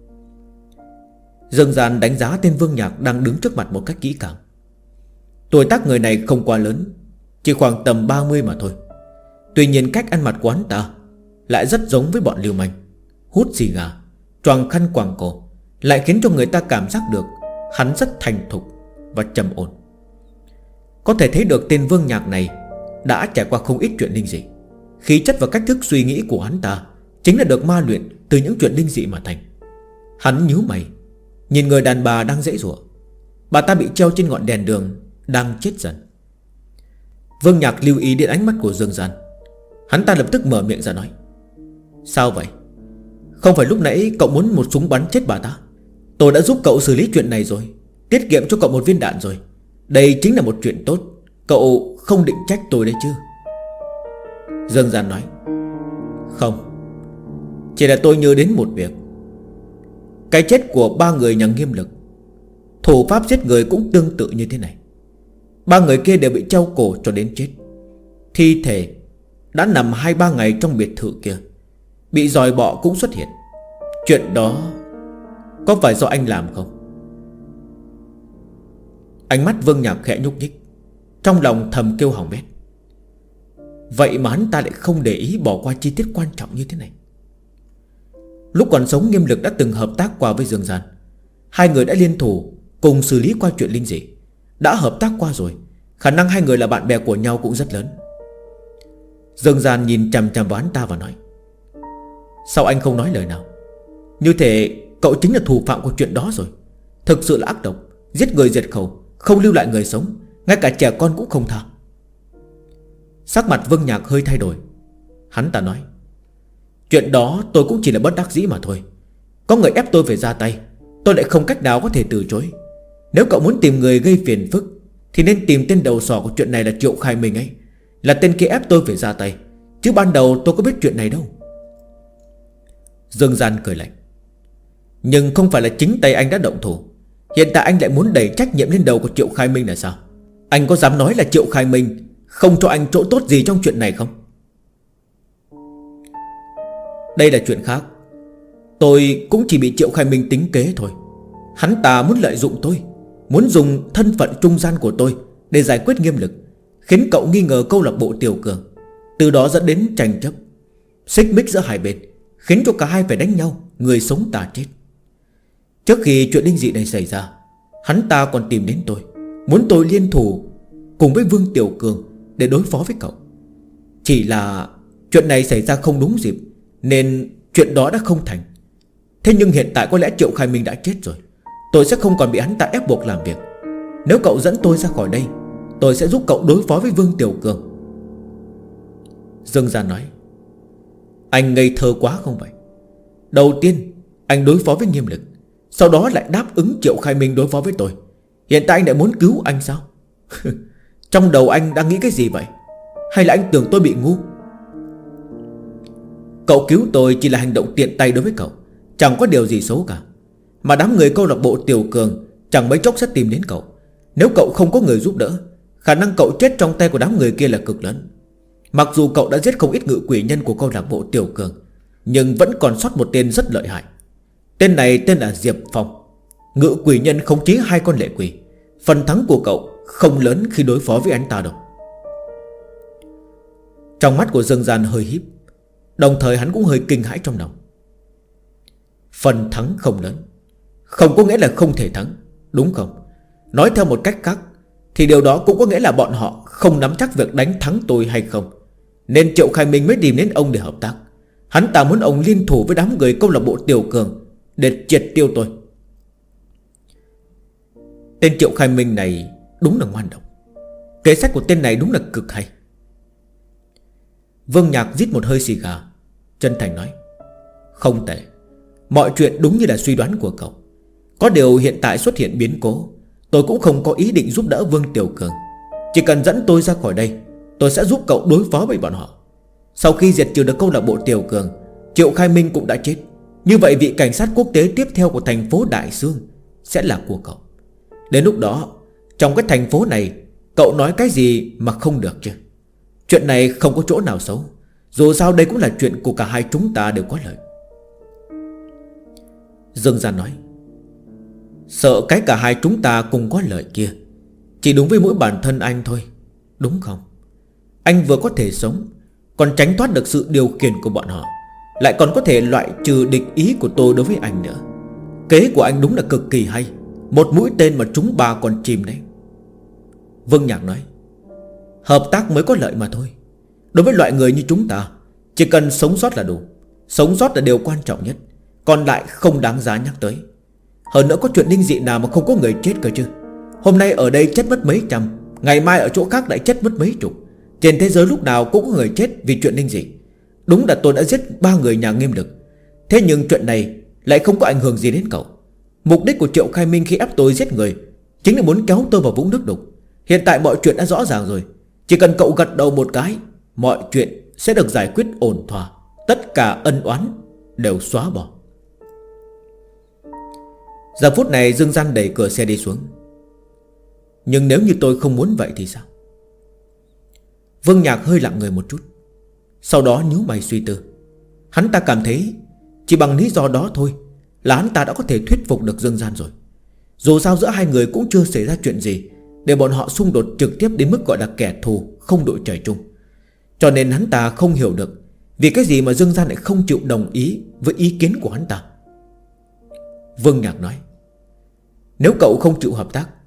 Dương Gian đánh giá tên Vương Nhạc đang đứng trước mặt một cách kỹ càng. Tuổi tác người này không quá lớn, chỉ khoảng tầm 30 mà thôi. Tuy nhiên cách ăn mặc của hắn ta lại rất giống với bọn lưu manh. Hút xì gà, choàng khăn quàng cổ, lại khiến cho người ta cảm giác được hắn rất thành thục và trầm ổn. Có thể thấy được tên Vương Nhạc này đã trải qua không ít chuyện linh dị. Khí chất và cách thức suy nghĩ của hắn ta chính là được ma luyện từ những chuyện linh dị mà thành. Hắn nhíu mày, nhìn người đàn bà đang giãy giụa. Bà ta bị treo trên ngọn đèn đường, đang chết dần. Vương Nhạc lưu ý đến ánh mắt của Dương Gian. Hắn ta lập tức mở miệng ra nói, sao vậy? Không phải lúc nãy cậu muốn một súng bắn chết bà ta? Tôi đã giúp cậu xử lý chuyện này rồi, tiết kiệm cho cậu một viên đạn rồi. Đây chính là một chuyện tốt. Cậu không định trách tôi đấy chứ? Dương Gian nói, không, chỉ là tôi nhớ đến một việc. Cái chết của 3 người nhà Nghiêm Lực, thủ pháp giết người cũng tương tự như thế này. 3 người kia đều bị treo cổ cho đến chết. Thi thể đã nằm 2-3 ngày trong biệt thự kia, bị dòi bọ cũng xuất hiện. Chuyện đó có phải do anh làm không? Ánh mắt Vương Nhạc khẽ nhúc nhích, trong lòng thầm kêu hỏng bét. Vậy mà hắn ta lại không để ý bỏ qua chi tiết quan trọng như thế này. Lúc còn sống Nghiêm Lực đã từng hợp tác qua với Dương Gian. Hai người đã liên thủ cùng xử lý qua chuyện linh dị. đã hợp tác qua rồi, khả năng hai người là bạn bè của nhau cũng rất lớn. Dương Gian nhìn chằm chằm vào hắn ta và nói: Sao anh không nói lời nào? Như thế cậu chính là thủ phạm của chuyện đó rồi. Thực sự là ác độc, giết người diệt khẩu, không lưu lại người sống, ngay cả trẻ con cũng không tha. Sắc mặt Vương Nhạc hơi thay đổi. Hắn ta nói: Chuyện đó tôi cũng chỉ là bất đắc dĩ mà thôi. Có người ép tôi phải ra tay, tôi lại không cách nào có thể từ chối. Nếu cậu muốn tìm người gây phiền phức thì nên tìm tên đầu sỏ của chuyện này là Triệu Khai Minh ấy. Là tên kia ép tôi phải ra tay, chứ ban đầu tôi có biết chuyện này đâu. Dương Gian cười lạnh: Nhưng không phải là chính tay anh đã động thủ. Hiện tại anh lại muốn đẩy trách nhiệm lên đầu của Triệu Khai Minh là sao? Anh có dám nói là Triệu Khai Minh không cho anh chỗ tốt gì trong chuyện này không? Đây là chuyện khác. Tôi cũng chỉ bị Triệu Khai Minh tính kế thôi. Hắn ta muốn lợi dụng tôi, muốn dùng thân phận trung gian của tôi để giải quyết nghiêm lực, khiến cậu nghi ngờ câu lạc bộ Tiểu Cường, từ đó dẫn đến tranh chấp, xích mích giữa hai bên, khiến cho cả hai phải đánh nhau, người sống ta chết. Trước khi chuyện linh dị này xảy ra, hắn ta còn tìm đến tôi, muốn tôi liên thủ cùng với Vương Tiểu Cường để đối phó với cậu. Chỉ là chuyện này xảy ra không đúng dịp, nên chuyện đó đã không thành. Thế nhưng hiện tại có lẽ Triệu Khai Minh đã chết rồi, tôi sẽ không còn bị hắn ta ép buộc làm việc. Nếu cậu dẫn tôi ra khỏi đây, tôi sẽ giúp cậu đối phó với Vương Tiểu Cường. Dương Gian nói: Anh ngây thơ quá không vậy? Đầu tiên anh đối phó với Nghiêm Lực, sau đó lại đáp ứng Triệu Khai Minh đối phó với tôi. Hiện tại anh lại muốn cứu anh sao? Trong đầu anh đang nghĩ cái gì vậy? Hay là anh tưởng tôi bị ngu? Cậu cứu tôi chỉ là hành động tiện tay đối với cậu, chẳng có điều gì xấu cả. Mà đám người câu lạc bộ Tiểu Cường chẳng mấy chốc sẽ tìm đến cậu. Nếu cậu không có người giúp đỡ, khả năng cậu chết trong tay của đám người kia là cực lớn. Mặc dù cậu đã giết không ít ngự quỷ nhân của câu lạc bộ Tiểu Cường, nhưng vẫn còn sót một tên rất lợi hại. Tên này tên là Diệp Phong. Ngự quỷ nhân khống chế 2 con lệ quỷ. Phần thắng của cậu không lớn khi đối phó với anh ta đâu. Trong mắt của Dương Gian hơi híp, đồng thời hắn cũng hơi kinh hãi trong lòng. Phần thắng không lớn không có nghĩa là không thể thắng, đúng không? Nói theo một cách khác thì điều đó cũng có nghĩa là bọn họ không nắm chắc việc đánh thắng tôi hay không, nên Triệu Khai Minh mới tìm đến ông để hợp tác. Hắn ta muốn ông liên thủ với đám người câu lạc bộ Tiểu Cường để triệt tiêu tôi. Tên Triệu Khai Minh này đúng là ngoan độc. Kế sách của tên này đúng là cực hay. Vương Nhạc rít một hơi xì gà, chân thành nói: Không tệ, mọi chuyện đúng như là suy đoán của cậu. Có điều hiện tại xuất hiện biến cố, tôi cũng không có ý định giúp đỡ Vương Tiểu Cường. Chỉ cần dẫn tôi ra khỏi đây, tôi sẽ giúp cậu đối phó với bọn họ. Sau khi diệt trừ được câu lạc bộ Tiểu Cường, Triệu Khai Minh cũng đã chết. Như vậy vị cảnh sát quốc tế tiếp theo của thành phố Đại Sương sẽ là của cậu. Đến lúc đó, trong cái thành phố này, cậu nói cái gì mà không được chứ? Chuyện này không có chỗ nào xấu. Dù sao đây cũng là chuyện của cả hai chúng ta đều có lợi. Dương Gian nói: Sợ cái cả hai chúng ta cùng có lợi kia chỉ đúng với mỗi bản thân anh thôi, đúng không? Anh vừa có thể sống, còn tránh thoát được sự điều khiển của bọn họ, lại còn có thể loại trừ địch ý của tôi đối với anh nữa. Kế của anh đúng là cực kỳ hay, một mũi tên mà trúng 3 con chim đấy. Vương Nhạc nói: Hợp tác mới có lợi mà thôi. Đối với loại người như chúng ta, chỉ cần sống sót là đủ. Sống sót là điều quan trọng nhất, còn lại không đáng giá nhắc tới. Hơn nữa có chuyện linh dị nào mà không có người chết cơ chứ? Hôm nay ở đây chết mất mấy trăm, ngày mai ở chỗ khác lại chết mất mấy chục. Trên thế giới lúc nào cũng có người chết vì chuyện linh dị. Đúng là tôi đã giết 3 người nhà Nghiêm Lực. Thế nhưng chuyện này lại không có ảnh hưởng gì đến cậu. Mục đích của Triệu Khai Minh khi ép tôi giết người chính là muốn kéo tôi vào vũng nước đục. Hiện tại mọi chuyện đã rõ ràng rồi. Chỉ cần cậu gật đầu một cái, mọi chuyện sẽ được giải quyết ổn thỏa. Tất cả ân oán đều xóa bỏ. Giờ phút này Dương Gian đẩy cửa xe đi xuống. Nhưng nếu như tôi không muốn vậy thì sao? Vương Nhạc hơi lặng người một chút, sau đó nhíu mày suy tư. Hắn ta cảm thấy chỉ bằng lý do đó thôi là hắn ta đã có thể thuyết phục được Dương Gian rồi. Dù sao giữa hai người cũng chưa xảy ra chuyện gì để bọn họ xung đột trực tiếp đến mức gọi là kẻ thù không đội trời chung. Cho nên hắn ta không hiểu được vì cái gì mà Dương Gian lại không chịu đồng ý với ý kiến của hắn ta. Vương Nhạc nói: Nếu cậu không chịu hợp tác,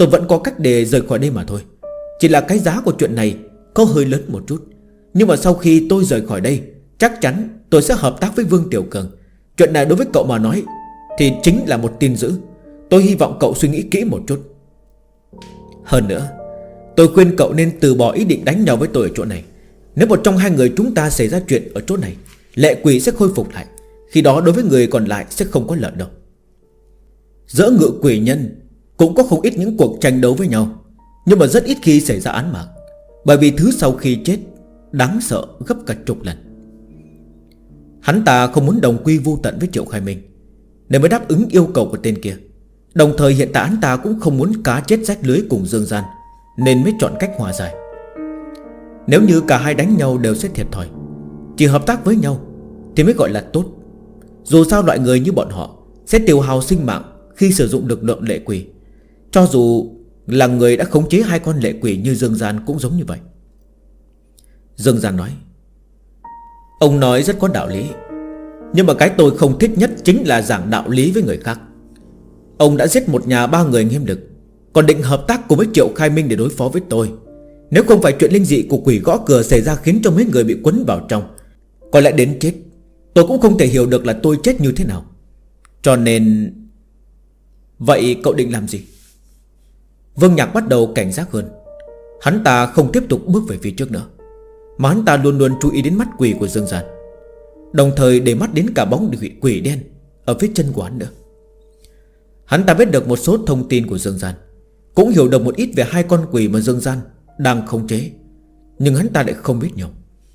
tôi vẫn có cách để rời khỏi đây mà thôi. Chỉ là cái giá của chuyện này có hơi lớn một chút. Nhưng mà sau khi tôi rời khỏi đây, chắc chắn tôi sẽ hợp tác với Vương Tiểu Cường. Chuyện này đối với cậu mà nói thì chính là một tin dữ. Tôi hy vọng cậu suy nghĩ kỹ một chút. Hơn nữa, tôi khuyên cậu nên từ bỏ ý định đánh nhau với tôi ở chỗ này. Nếu một trong hai người chúng ta xảy ra chuyện ở chỗ này, lệ quỷ sẽ khôi phục lại. Khi đó đối với người còn lại sẽ không có lợi đâu. Giữa ngự quỷ nhân cũng có không ít những cuộc tranh đấu với nhau, nhưng mà rất ít khi xảy ra án mạng. Bởi vì thứ sau khi chết đáng sợ gấp cả chục lần. Hắn ta không muốn đồng quy vô tận với Triệu Khai Minh, nên mới đáp ứng yêu cầu của tên kia. Đồng thời hiện tại hắn ta cũng không muốn cá chết rách lưới cùng Dương Gian, nên mới chọn cách hòa giải. Nếu như cả hai đánh nhau đều sẽ thiệt thòi, chỉ hợp tác với nhau thì mới gọi là tốt. Dù sao loại người như bọn họ sẽ tiêu hao sinh mạng khi sử dụng lực lượng lệ quỷ. Cho dù là người đã khống chế hai con lệ quỷ như Dương Gian cũng giống như vậy. Dương Gian nói: ông nói rất có đạo lý, nhưng mà cái tôi không thích nhất chính là giảng đạo lý với người khác. Ông đã giết một nhà ba người nghiêm lực, còn định hợp tác cùng với Triệu Khai Minh để đối phó với tôi. Nếu không phải chuyện linh dị của quỷ gõ cửa xảy ra khiến cho mấy người bị quấn vào trong, có lẽ đến chết tôi cũng không thể hiểu được là tôi chết như thế nào. Cho nên... vậy cậu định làm gì? Vương Nhạc bắt đầu cảnh giác hơn. Hắn ta không tiếp tục bước về phía trước nữa, mà hắn ta luôn luôn chú ý đến mắt quỷ của Dương Gian, đồng thời để mắt đến cả bóng quỷ đen ở phía chân của hắn nữa. Hắn ta biết được một số thông tin của Dương Gian, cũng hiểu được một ít về hai con quỷ mà Dương Gian đang khống chế, nhưng hắn ta lại không biết nhiều.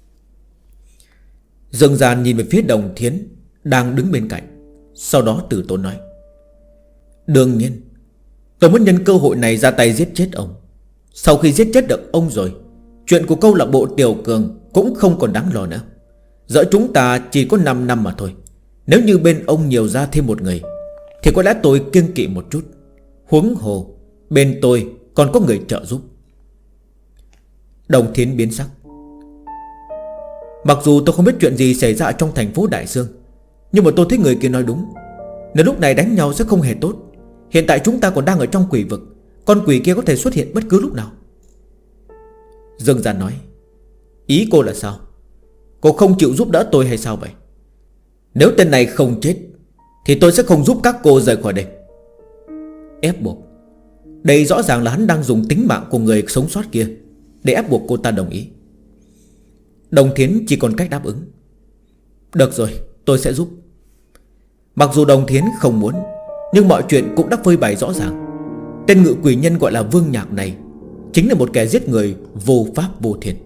Dương Gian nhìn về phía Đồng Thiến đang đứng bên cạnh, sau đó từ tốn nói: đương nhiên tôi muốn nhân cơ hội này ra tay giết chết ông. Sau khi giết chết được ông rồi, chuyện của câu lạc bộ Tiểu Cường cũng không còn đáng lo nữa. Giữa chúng ta chỉ có 5 năm mà thôi. Nếu như bên ông nhiều ra thêm một người thì có lẽ tôi kiêng kỵ một chút. Huống hồ bên tôi còn có người trợ giúp. Đồng Thiến biến sắc: mặc dù tôi không biết chuyện gì xảy ra trong thành phố Đại Dương, nhưng mà tôi thấy người kia nói đúng. Nếu lúc này đánh nhau sẽ không hề tốt. Hiện tại chúng ta còn đang ở trong quỷ vực, con quỷ kia có thể xuất hiện bất cứ lúc nào. Dương Gian nói: ý cô là sao? Cô không chịu giúp đỡ tôi hay sao vậy? Nếu tên này không chết thì tôi sẽ không giúp các cô rời khỏi đây. Ép buộc? Đây rõ ràng là hắn đang dùng tính mạng của người sống sót kia để ép buộc cô ta đồng ý. Đồng Thiến chỉ còn cách đáp ứng: được rồi, tôi sẽ giúp. Mặc dù Đồng Thiến không muốn, nhưng mọi chuyện cũng đã phơi bày rõ ràng. Tên ngự quỷ nhân gọi là Vương Nhạc này chính là một kẻ giết người vô pháp vô thiên.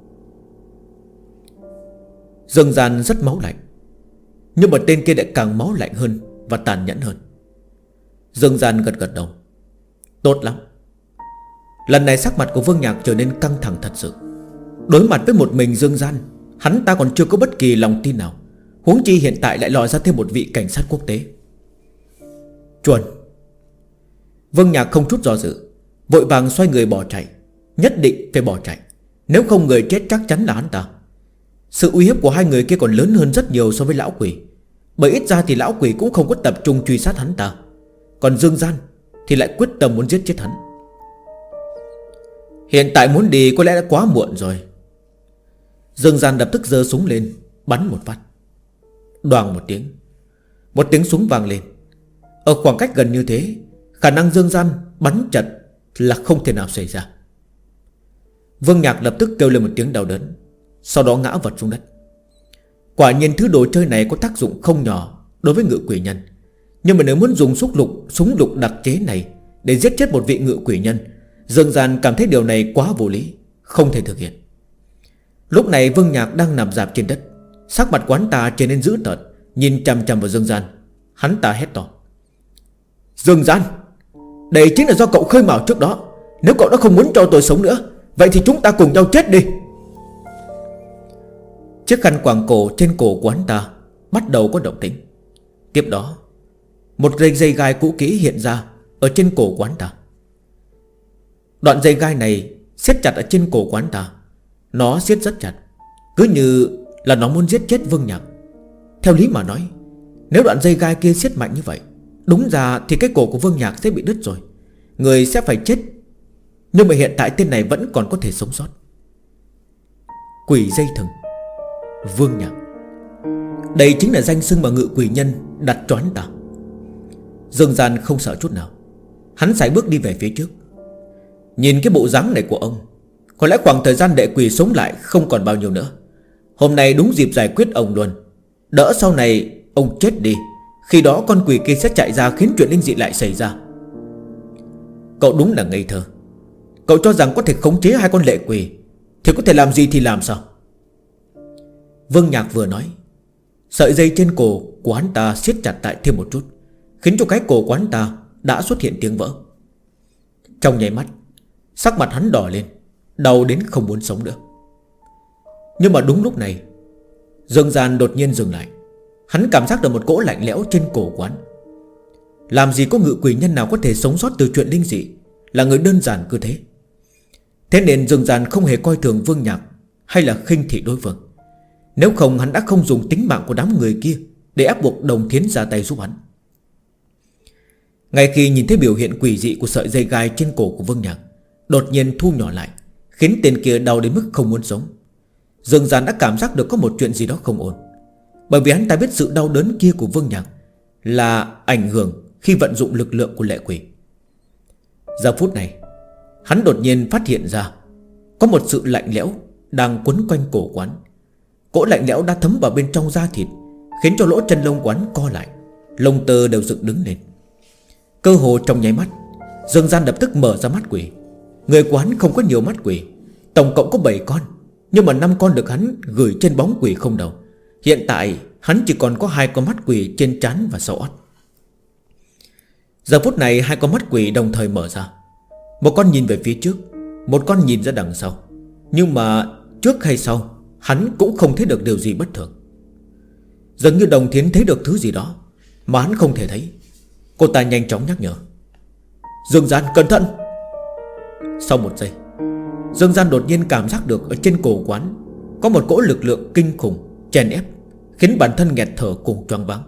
Dương Gian rất máu lạnh, nhưng mà tên kia lại càng máu lạnh hơn và tàn nhẫn hơn. Dương Gian gật gật đầu: tốt lắm. Lần này sắc mặt của Vương Nhạc trở nên căng thẳng thật sự. Đối mặt với một mình Dương Gian, hắn ta còn chưa có bất kỳ lòng tin nào, huống chi hiện tại lại lòi ra thêm một vị cảnh sát quốc tế. Chuẩn. Vương Nhạc không chút do dự, vội vàng xoay người bỏ chạy. Nhất định phải bỏ chạy, nếu không người chết chắc chắn là hắn ta. Sự uy hiếp của hai người kia còn lớn hơn rất nhiều so với lão quỷ, bởi ít ra thì lão quỷ cũng không có tập trung truy sát hắn ta, còn Dương Gian thì lại quyết tâm muốn giết chết hắn. Hiện tại muốn đi có lẽ đã quá muộn rồi. Dương Gian lập tức giơ súng lên, bắn một phát. Đoàng một tiếng súng vang lên. Ở khoảng cách gần như thế, khả năng Dương Gian bắn chật là không thể nào xảy ra. Vương Nhạc lập tức kêu lên một tiếng đau đớn, sau đó ngã vật xuống đất. Quả nhiên thứ đồ chơi này có tác dụng không nhỏ đối với ngự quỷ nhân. Nhưng mà nếu muốn dùng súng lục đặc chế này để giết chết một vị ngự quỷ nhân, Dương Gian cảm thấy điều này quá vô lý, không thể thực hiện. Lúc này Vương Nhạc đang nằm rạp trên đất, sắc mặt quán ta trở nên dữ tợn, nhìn chằm chằm vào Dương Gian. Hắn ta hét to: Dương Gian, đây chính là do cậu khơi mào trước đó. Nếu cậu đã không muốn cho tôi sống nữa, vậy thì chúng ta cùng nhau chết đi. Chiếc khăn quàng cổ trên cổ của hắn ta bắt đầu có động tĩnh. Tiếp đó một dây gai cũ kỹ hiện ra ở trên cổ của hắn ta. Đoạn dây gai này siết chặt ở trên cổ của hắn ta. Nó siết rất chặt, cứ như là nó muốn giết chết Vương Nhạc. Theo lý mà nói, nếu đoạn dây gai kia siết mạnh như vậy, đúng ra thì cái cổ của Vương Nhạc sẽ bị đứt rồi. người sẽ phải chết. Nhưng mà hiện tại tên này vẫn còn có thể sống sót. Quỷ dây thừng, Vương Nhạc. Đây chính là danh xưng mà Ngự Quỷ Nhân đặt cho hắn ta. Dương Gian không sợ chút nào. Hắn sải bước đi về phía trước. Nhìn cái bộ dáng này của ông, có lẽ khoảng thời gian đệ quỷ sống lại không còn bao nhiêu nữa. Hôm nay đúng dịp giải quyết ông luôn. Đỡ sau này ông chết đi, khi đó con quỷ kia sẽ chạy ra khiến chuyện linh dị lại xảy ra. Cậu đúng là ngây thơ. Cậu cho rằng có thể khống chế hai con lệ quỷ thì có thể làm gì thì làm sao? Vương Nhạc vừa nói, sợi dây trên cổ của hắn ta siết chặt lại thêm một chút, khiến cho cái cổ của hắn ta đã xuất hiện tiếng vỡ. Trong nháy mắt, sắc mặt hắn đỏ lên, đau đến không muốn sống nữa. Nhưng mà đúng lúc này, Dương Gian đột nhiên dừng lại. Hắn cảm giác được một cỗ lạnh lẽo trên cổ của hắn. Làm gì có Ngự Quỷ Nhân nào có thể sống sót từ chuyện linh dị, là người đơn giản cứ thế. Thế nên Dương Gian không hề coi thường Vương Nhạc hay là khinh thị đối phương. Nếu không hắn đã không dùng tính mạng của đám người kia để ép buộc Đồng Thiến ra tay giúp hắn. Ngay khi nhìn thấy biểu hiện quỷ dị của sợi dây gai trên cổ của Vương Nhạc đột nhiên thu nhỏ lại, khiến tên kia đau đến mức không muốn sống, Dương Gian đã cảm giác được có một chuyện gì đó không ổn. Bởi vì hắn ta biết sự đau đớn kia của Vương Nhạc là ảnh hưởng khi vận dụng lực lượng của lệ quỷ. Giờ phút này, hắn đột nhiên phát hiện ra có một sự lạnh lẽo đang quấn quanh cổ quán. Cỗ lạnh lẽo đã thấm vào bên trong da thịt, khiến cho lỗ chân lông quán co lại, lông tơ đều dựng đứng lên. Cơ hồ trong nháy mắt, Dương Gian lập tức mở ra mắt quỷ. Người quán không có nhiều mắt quỷ, tổng cộng có 7 con, nhưng mà 5 con được hắn gửi trên bóng quỷ không đầu. Hiện tại hắn chỉ còn có 2 con mắt quỷ trên trán và sau ót. Giờ phút này 2 con mắt quỷ đồng thời mở ra. Một con nhìn về phía trước, một con nhìn ra đằng sau. Nhưng mà trước hay sau, hắn cũng không thấy được điều gì bất thường. Dường như Đồng Thiến thấy được thứ gì đó mà hắn không thể thấy. Cô ta nhanh chóng nhắc nhở: Dương Gian cẩn thận. Sau một giây, Dương Gian đột nhiên cảm giác được ở trên cổ quán có một cỗ lực lượng kinh khủng chèn ép, khiến bản thân nghẹt thở cùng choáng váng.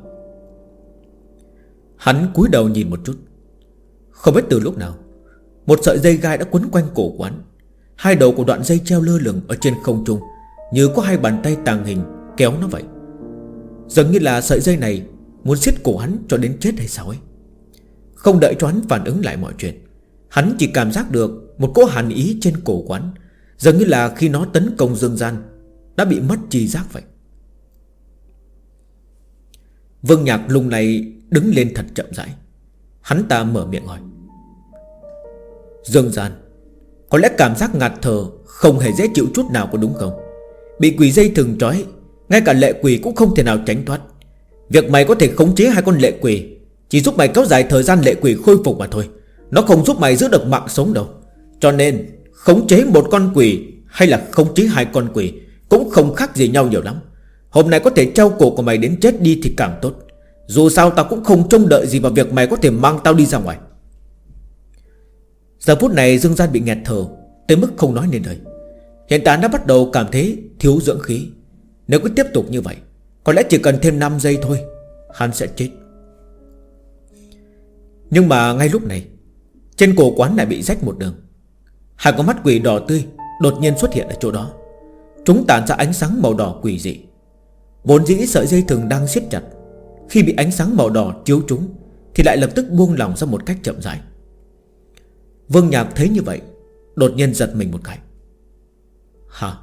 Hắn cúi đầu nhìn một chút. Không biết từ lúc nào, một sợi dây gai đã quấn quanh cổ quán. 2 đầu của đoạn dây treo lơ lửng ở trên không trung, như có 2 bàn tay tàng hình kéo nó vậy. Dường như là sợi dây này muốn siết cổ hắn cho đến chết hay sao ấy. Không đợi cho hắn phản ứng lại mọi chuyện, hắn chỉ cảm giác được một cỗ hàn ý trên cổ quán, dường như là khi nó tấn công Dương Gian đã bị mất tri giác vậy. Vương Nhạc lung này đứng lên thật chậm rãi. Hắn ta mở miệng hỏi: Dương Gian, có lẽ cảm giác ngạt thở không hề dễ chịu chút nào có đúng không? Bị quỷ dây thừng trói, ngay cả lệ quỷ cũng không thể nào tránh thoát. Việc mày có thể khống chế 2 con lệ quỷ chỉ giúp mày kéo dài thời gian lệ quỷ khôi phục mà thôi, nó không giúp mày giữ được mạng sống đâu. Cho nên khống chế một con quỷ hay là khống chế 2 con quỷ cũng không khác gì nhau nhiều lắm. Hôm nay có thể treo cổ của mày đến chết đi thì càng tốt. Dù sao tao cũng không trông đợi gì vào việc mày có thể mang tao đi ra ngoài. Giờ phút này Dương Gian bị nghẹt thở tới mức không nói nên lời. Hiện tại đã bắt đầu cảm thấy thiếu dưỡng khí. Nếu cứ tiếp tục như vậy, có lẽ chỉ cần thêm 5 giây thôi hắn sẽ chết. Nhưng mà ngay lúc này, trên cổ quán lại bị rách một đường. 2 con mắt quỷ đỏ tươi đột nhiên xuất hiện ở chỗ đó. Chúng tản ra ánh sáng màu đỏ quỷ dị. Vốn dĩ sợi dây thừng đang siết chặt, khi bị ánh sáng màu đỏ chiếu trúng thì lại lập tức buông lỏng ra một cách chậm rãi. Vương Nhạc thấy như vậy, đột nhiên giật mình một cái. Hả?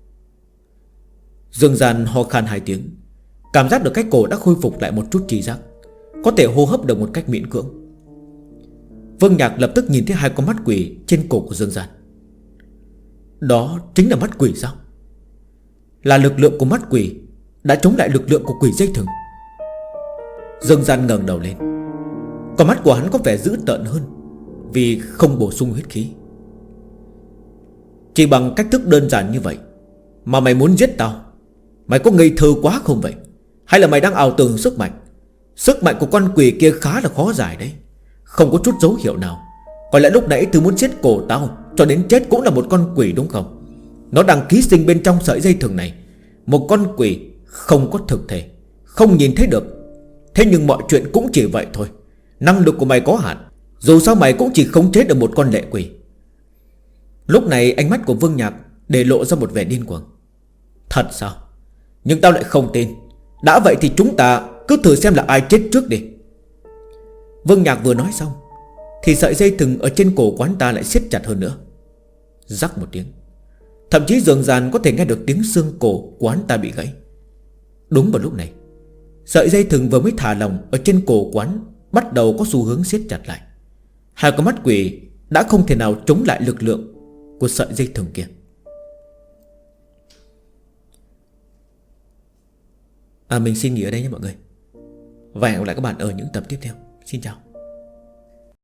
Dương Gian ho khan 2 tiếng, cảm giác được cái cổ đã khôi phục lại một chút tri giác, có thể hô hấp được một cách miễn cưỡng. Vương Nhạc lập tức nhìn thấy 2 con mắt quỷ trên cổ của Dương Gian. Đó chính là mắt quỷ sao? Là lực lượng của mắt quỷ đã chống lại lực lượng của quỷ dây thừng. Dương Gian ngẩng đầu lên. Con mắt của hắn có vẻ dữ tợn hơn vì không bổ sung huyết khí. Chỉ bằng cách thức đơn giản như vậy mà mày muốn giết tao, mày có ngây thơ quá không vậy? Hay là mày đang ảo tưởng sức mạnh? Sức mạnh của con quỷ kia khá là khó giải đấy, không có chút dấu hiệu nào. Có lẽ lúc nãy thứ muốn giết cổ tao cho đến chết cũng là một con quỷ đúng không? Nó đang ký sinh bên trong sợi dây thừng này. Một con quỷ không có thực thể, không nhìn thấy được. Thế nhưng mọi chuyện cũng chỉ vậy thôi. Năng lực của mày có hạn, Dù sao mày cũng chỉ khống chế được một con lệ quỷ. Lúc này ánh mắt của Vương Nhạc để lộ ra một vẻ điên cuồng. Thật sao? Nhưng tao lại không tin. Đã vậy thì chúng ta cứ thử xem là ai chết trước đi. Vương Nhạc vừa nói xong thì sợi dây thừng ở trên cổ quán ta lại siết chặt hơn nữa. Rắc một tiếng. Thậm chí dường dàn có thể nghe được tiếng xương cổ quán ta bị gãy. Đúng vào lúc này, sợi dây thừng vừa mới thả lỏng ở trên cổ quán bắt đầu có xu hướng siết chặt lại. Hai con mắt quỷ đã không thể nào chống lại lực lượng của sợi dây thừng kia. Mình xin nghỉ ở đây nhé mọi người. Và hẹn gặp lại các bạn ở những tập tiếp theo. Xin chào.